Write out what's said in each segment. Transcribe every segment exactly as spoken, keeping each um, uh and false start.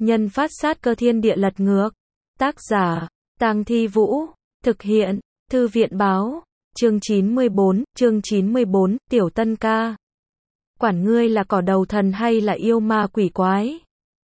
Nhân phát sát cơ thiên địa lật ngược. Tác giả, Tang Thi Vũ. Thực hiện, Thư viện báo. Chương chín mươi bốn, chương chín mươi bốn, Tiểu Tân ca. Quản ngươi là cỏ đầu thần hay là yêu ma quỷ quái?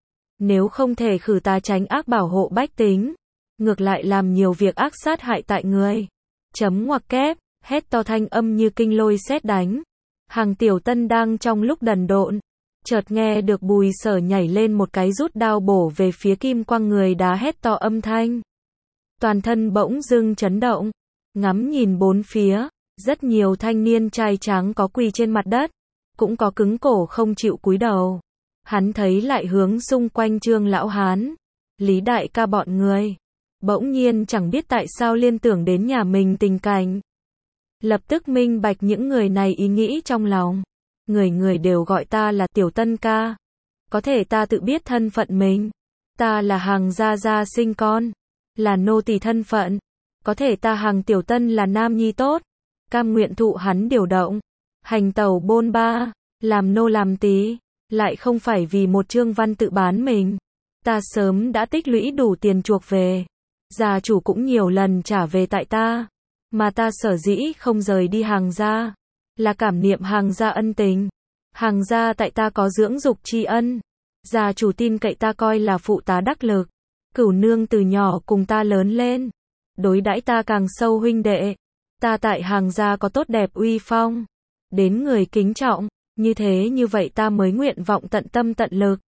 Nếu không thể khử tà tránh ác bảo hộ bách tính, ngược lại làm nhiều việc ác sát hại tại người. Chấm ngoặc kép, hét to thanh âm như kinh lôi sét đánh. Hàng Tiểu Tân đang trong lúc đần độn, chợt nghe được Bùi Sở nhảy lên một cái rút đao bổ về phía kim quang người đá hét to âm thanh. Toàn thân bỗng dưng chấn động, ngắm nhìn bốn phía, rất nhiều thanh niên trai tráng có quỳ trên mặt đất, cũng có cứng cổ không chịu cúi đầu. Hắn thấy lại hướng xung quanh Trương lão hán, Lý đại ca bọn người, bỗng nhiên chẳng biết tại sao liên tưởng đến nhà mình tình cảnh. Lập tức minh bạch những người này ý nghĩ trong lòng. Người người đều gọi ta là Tiểu Tân ca. Có thể ta tự biết thân phận mình. Ta là Hàng gia gia sinh con, là nô tỳ thân phận. Có thể ta Hàng Tiểu Tân là nam nhi tốt, cam nguyện thụ hắn điều động, hành tẩu bôn ba, làm nô làm tý, lại không phải vì một chương văn tự bán mình. Ta sớm đã tích lũy đủ tiền chuộc về, gia chủ cũng nhiều lần trả về tại ta, mà ta sở dĩ không rời đi Hàng gia, là cảm niệm Hàng gia ân tình. Hàng gia tại ta có dưỡng dục tri ân, gia chủ tin cậy ta coi là phụ tá đắc lực. Cửu nương từ nhỏ cùng ta lớn lên, đối đãi ta càng sâu huynh đệ. Ta tại Hàng gia có tốt đẹp uy phong, đến người kính trọng, như thế như vậy ta mới nguyện vọng tận tâm tận lực.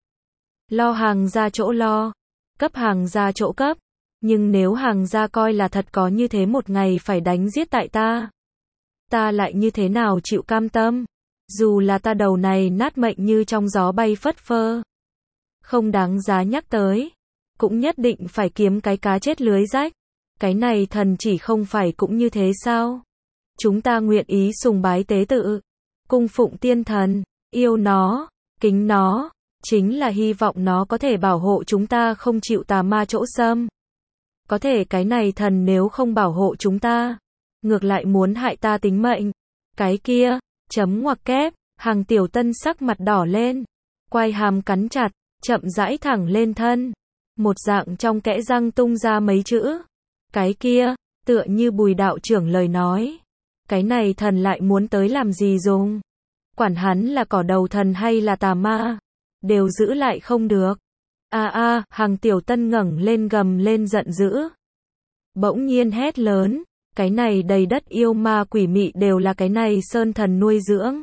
Lo Hàng gia chỗ lo, cấp Hàng gia chỗ cấp, nhưng nếu Hàng gia coi là thật có như thế một ngày phải đánh giết tại ta, ta lại như thế nào chịu cam tâm, dù là ta đầu này nát mệnh như trong gió bay phất phơ. Không đáng giá nhắc tới, cũng nhất định phải kiếm cái cá chết lưới rách. Cái này thần chỉ không phải cũng như thế sao? Chúng ta nguyện ý sùng bái tế tự, cung phụng tiên thần, yêu nó, kính nó, chính là hy vọng nó có thể bảo hộ chúng ta không chịu tà ma chỗ xâm. Có thể cái này thần nếu không bảo hộ chúng ta, ngược lại muốn hại ta tính mệnh. Cái kia, chấm ngoặc kép, Hàng Tiểu Tân sắc mặt đỏ lên, quai hàm cắn chặt, chậm rãi thẳng lên thân. Một dạng trong kẽ răng tung ra mấy chữ. Cái kia, tựa như Bùi đạo trưởng lời nói. Cái này thần lại muốn tới làm gì dùng? Quản hắn là cỏ đầu thần hay là tà ma, đều giữ lại không được. A a, Hàng Tiểu Tân ngẩng lên gầm lên giận dữ. Bỗng nhiên hét lớn, cái này đầy đất yêu ma quỷ mị đều là cái này sơn thần nuôi dưỡng.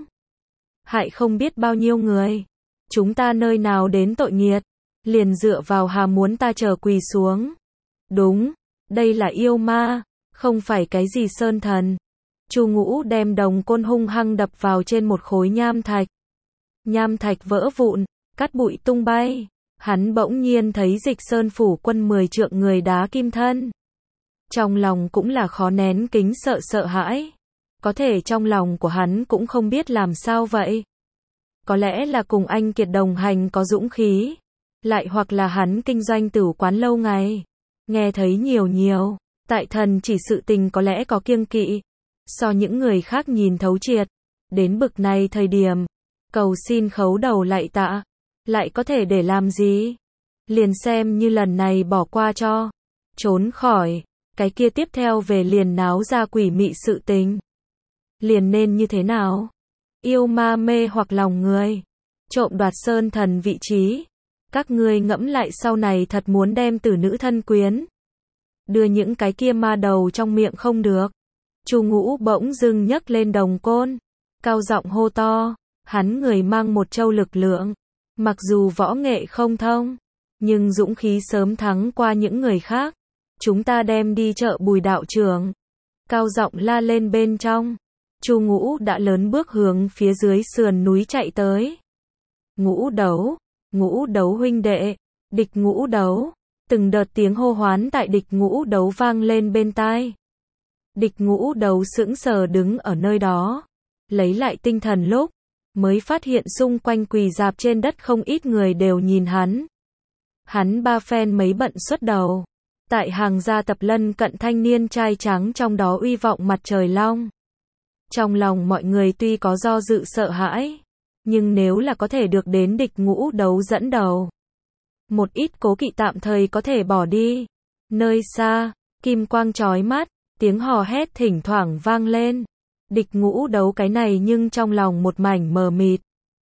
Hại không biết bao nhiêu người. Chúng ta nơi nào đến tội nghiệt, liền dựa vào hà muốn ta chờ quỳ xuống. Đúng, đây là yêu ma, không phải cái gì sơn thần. Chu Ngũ đem đồng côn hung hăng đập vào trên một khối nham thạch. Nham thạch vỡ vụn, cát bụi tung bay. Hắn bỗng nhiên thấy Dịch Sơn phủ quân mười trượng người đá kim thân. Trong lòng cũng là khó nén kính sợ sợ hãi. Có thể trong lòng của hắn cũng không biết làm sao vậy. Có lẽ là cùng anh Kiệt đồng hành có dũng khí, lại hoặc là hắn kinh doanh tửu quán lâu ngày, nghe thấy nhiều nhiều, tại thần chỉ sự tình có lẽ có kiêng kỵ, so những người khác nhìn thấu triệt, đến bực này thời điểm, cầu xin khấu đầu lạy tạ, lại có thể để làm gì? Liền xem như lần này bỏ qua cho, trốn khỏi, cái kia tiếp theo về liền náo ra quỷ mị sự tình. Liền nên như thế nào? Yêu ma mê hoặc lòng người, trộm đoạt sơn thần vị trí. Các ngươi ngẫm lại sau này thật muốn đem tử nữ thân quyến, đưa những cái kia ma đầu trong miệng không được. Chu Ngũ bỗng dưng nhấc lên đồng côn, cao giọng hô to, hắn người mang một châu lực lượng, mặc dù võ nghệ không thông, nhưng dũng khí sớm thắng qua những người khác. Chúng ta đem đi chợ Bùi đạo trưởng. Cao giọng la lên bên trong. Chu Ngũ đã lớn bước hướng phía dưới sườn núi chạy tới. Ngũ đấu, Ngũ đấu huynh đệ, địch Ngũ đấu. Từng đợt tiếng hô hoán tại địch Ngũ đấu vang lên bên tai. Địch Ngũ đấu sững sờ đứng ở nơi đó, lấy lại tinh thần lúc, mới phát hiện xung quanh quỳ rạp trên đất không ít người đều nhìn hắn. Hắn ba phen mấy bận xuất đầu, tại Hàng gia tập lân cận thanh niên trai trắng trong đó uy vọng mặt trời long. Trong lòng mọi người tuy có do dự sợ hãi, nhưng nếu là có thể được đến địch Ngũ đấu dẫn đầu, Một ít cố kỵ tạm thời có thể bỏ đi. Nơi xa, kim quang chói mắt, tiếng hò hét thỉnh thoảng vang lên. Địch Ngũ Đấu cái này nhưng trong lòng một mảnh mờ mịt.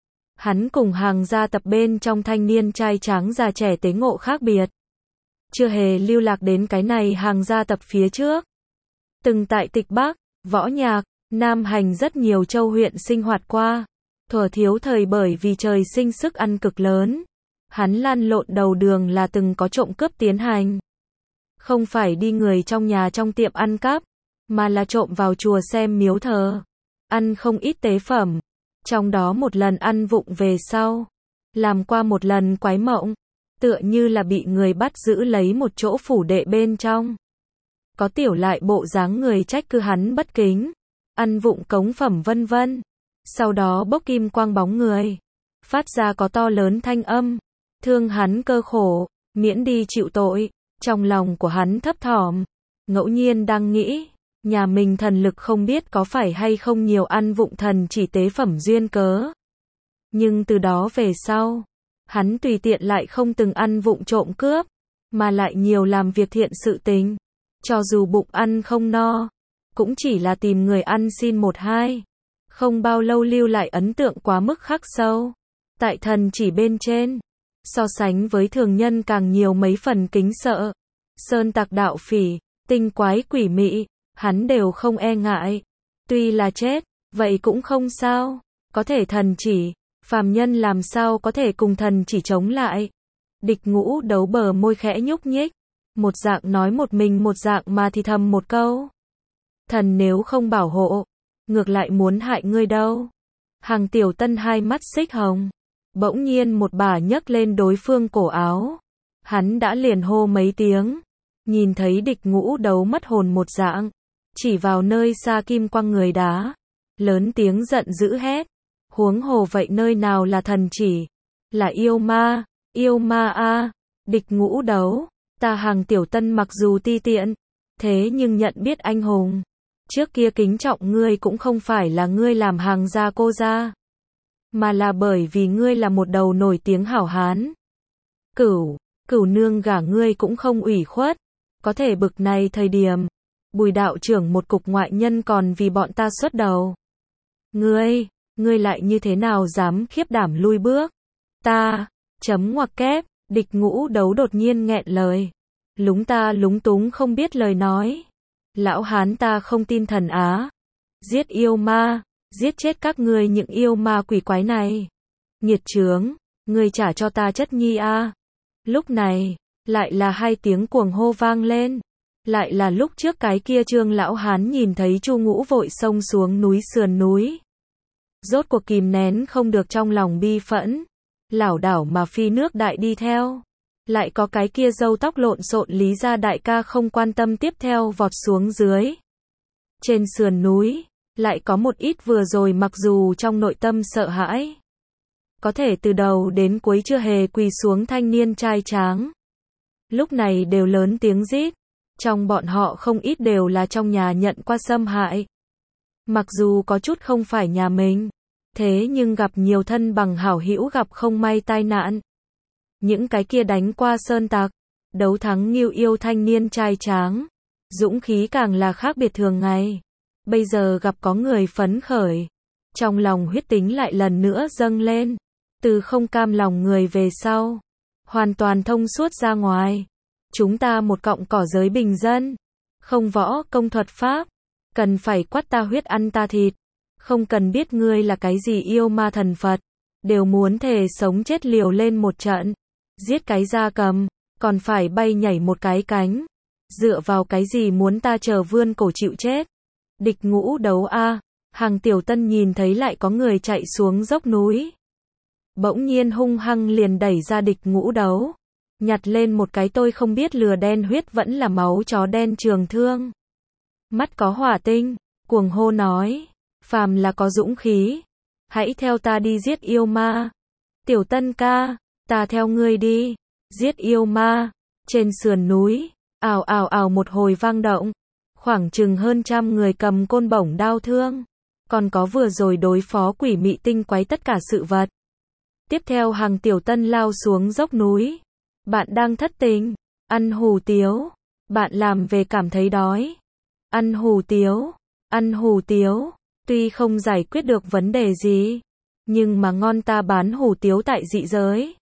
Hắn cùng hàng gia tập bên trong thanh niên trai tráng già trẻ tế ngộ khác biệt. Chưa hề lưu lạc đến cái này hàng gia tập phía trước. Từng tại Tịch Bắc, Võ Nhạc, Nam Hành rất nhiều châu huyện sinh hoạt qua. Thuở thiếu thời bởi vì trời sinh sức ăn cực lớn. Hắn lăn lộn đầu đường là từng có trộm cướp tiến hành. Không phải đi người trong nhà trong tiệm ăn cắp, mà là trộm vào chùa xem miếu thờ. Ăn không ít tế phẩm. Trong đó một lần ăn vụng về sau. Làm qua một lần quái mộng. Tựa như là bị người bắt giữ lấy một chỗ phủ đệ bên trong. Có tiểu lại bộ dáng người trách cứ hắn bất kính. Ăn vụng cống phẩm vân vân. Sau đó bốc kim quang bóng người. Phát ra có to lớn thanh âm. Thương hắn cơ khổ, miễn đi chịu tội. Trong lòng của hắn thấp thỏm. Ngẫu nhiên đang nghĩ. Nhà mình thần lực không biết có phải hay không nhiều ăn vụng thần chỉ tế phẩm duyên cớ. Nhưng từ đó về sau, hắn tùy tiện lại không từng ăn vụng trộm cướp, mà lại nhiều làm việc thiện sự tình. Cho dù bụng ăn không no, cũng chỉ là tìm người ăn xin một hai. Không bao lâu lưu lại ấn tượng quá mức khắc sâu. Tại thần chỉ bên trên, so sánh với thường nhân càng nhiều mấy phần kính sợ. Sơn tặc đạo phỉ, tinh quái quỷ mị, hắn đều không e ngại. Tuy là chết, vậy cũng không sao. Có thể thần chỉ, phàm nhân làm sao có thể cùng thần chỉ chống lại. Địch Ngũ Đấu bờ môi khẽ nhúc nhích. Một dạng nói một mình một dạng mà thì thầm một câu. Thần nếu không bảo hộ, ngược lại muốn hại ngươi đâu. Hàng Tiểu Tân hai mắt xích hồng. Bỗng nhiên một bà nhấc lên đối phương cổ áo. Hắn đã liền hô mấy tiếng. Nhìn thấy Địch Ngũ Đấu mất hồn một dạng. Chỉ vào nơi xa kim quang người đá. Lớn tiếng giận dữ hét. Huống hồ vậy nơi nào là thần chỉ? Là yêu ma, yêu ma a. Địch Ngũ Đấu, ta Hàng Tiểu Tân mặc dù ti tiện, thế nhưng nhận biết anh hùng. Trước kia kính trọng ngươi cũng không phải là ngươi làm hàng gia cô gia, mà là bởi vì ngươi là một đầu nổi tiếng hảo hán. Cửu, cửu nương gả ngươi cũng không ủy khuất, có thể bực này thời điểm, Bùi đạo trưởng một cục ngoại nhân còn vì bọn ta xuất đầu. Ngươi, ngươi lại như thế nào dám khiếp đảm lui bước? Ta, chấm ngoặc kép, Địch Ngũ Đấu đột nhiên nghẹn lời. Lúng ta lúng túng không biết lời nói. Lão hán ta không tin thần á. Giết yêu ma, giết chết các ngươi những yêu ma quỷ quái này. Nghiệt chướng, ngươi trả cho ta chất nhi a. Lúc này, lại là hai tiếng cuồng hô vang lên. Lại là lúc trước cái kia Trương lão hán nhìn thấy Chu Ngũ vội xông xuống núi sườn núi. Rốt cuộc kìm nén không được trong lòng bi phẫn, lảo đảo mà phi nước đại đi theo. Lại có cái kia râu tóc lộn xộn Lý gia đại ca không quan tâm tiếp theo vọt xuống dưới. Trên sườn núi, lại có một ít vừa rồi mặc dù trong nội tâm sợ hãi, có thể từ đầu đến cuối chưa hề quỳ xuống thanh niên trai tráng. Lúc này đều lớn tiếng rít. Trong bọn họ không ít đều là trong nhà nhận qua xâm hại. Mặc dù có chút không phải nhà mình, thế nhưng gặp nhiều thân bằng hảo hữu gặp không may tai nạn. Những cái kia đánh qua sơn tặc, đấu thắng Ngưu Yêu thanh niên trai tráng, dũng khí càng là khác biệt thường ngày. Bây giờ gặp có người phấn khởi, trong lòng huyết tính lại lần nữa dâng lên, từ không cam lòng người về sau, hoàn toàn thông suốt ra ngoài. Chúng ta một cọng cỏ giới bình dân, không võ công thuật pháp, cần phải quát ta huyết ăn ta thịt, không cần biết ngươi là cái gì yêu ma thần Phật, đều muốn thề sống chết liều lên một trận, giết cái gia cầm, còn phải bay nhảy một cái cánh, dựa vào cái gì muốn ta chờ vươn cổ chịu chết. Địch Ngũ Đấu a. Hàng Tiểu Tân nhìn thấy lại có người chạy xuống dốc núi, bỗng nhiên hung hăng liền đẩy ra Địch Ngũ Đấu, nhặt lên một cái tôi không biết lừa đen huyết vẫn là máu chó đen trường thương. Mắt có hỏa tinh, cuồng hô nói, phàm là có dũng khí, hãy theo ta đi giết yêu ma. Tiểu Tân ca, ta theo ngươi đi, giết yêu ma. Trên sườn núi, ào ào ào một hồi vang động, khoảng chừng hơn trăm người cầm côn bổng đao thương, còn có vừa rồi đối phó quỷ mị tinh quái tất cả sự vật. Tiếp theo Hàng Tiểu Tân lao xuống dốc núi, Bạn đang thất tình. Ăn hủ tiếu. Bạn làm về cảm thấy đói. Ăn hủ tiếu. Ăn hủ tiếu. Tuy không giải quyết được vấn đề gì, nhưng mà ngon ta bán hủ tiếu tại dị giới.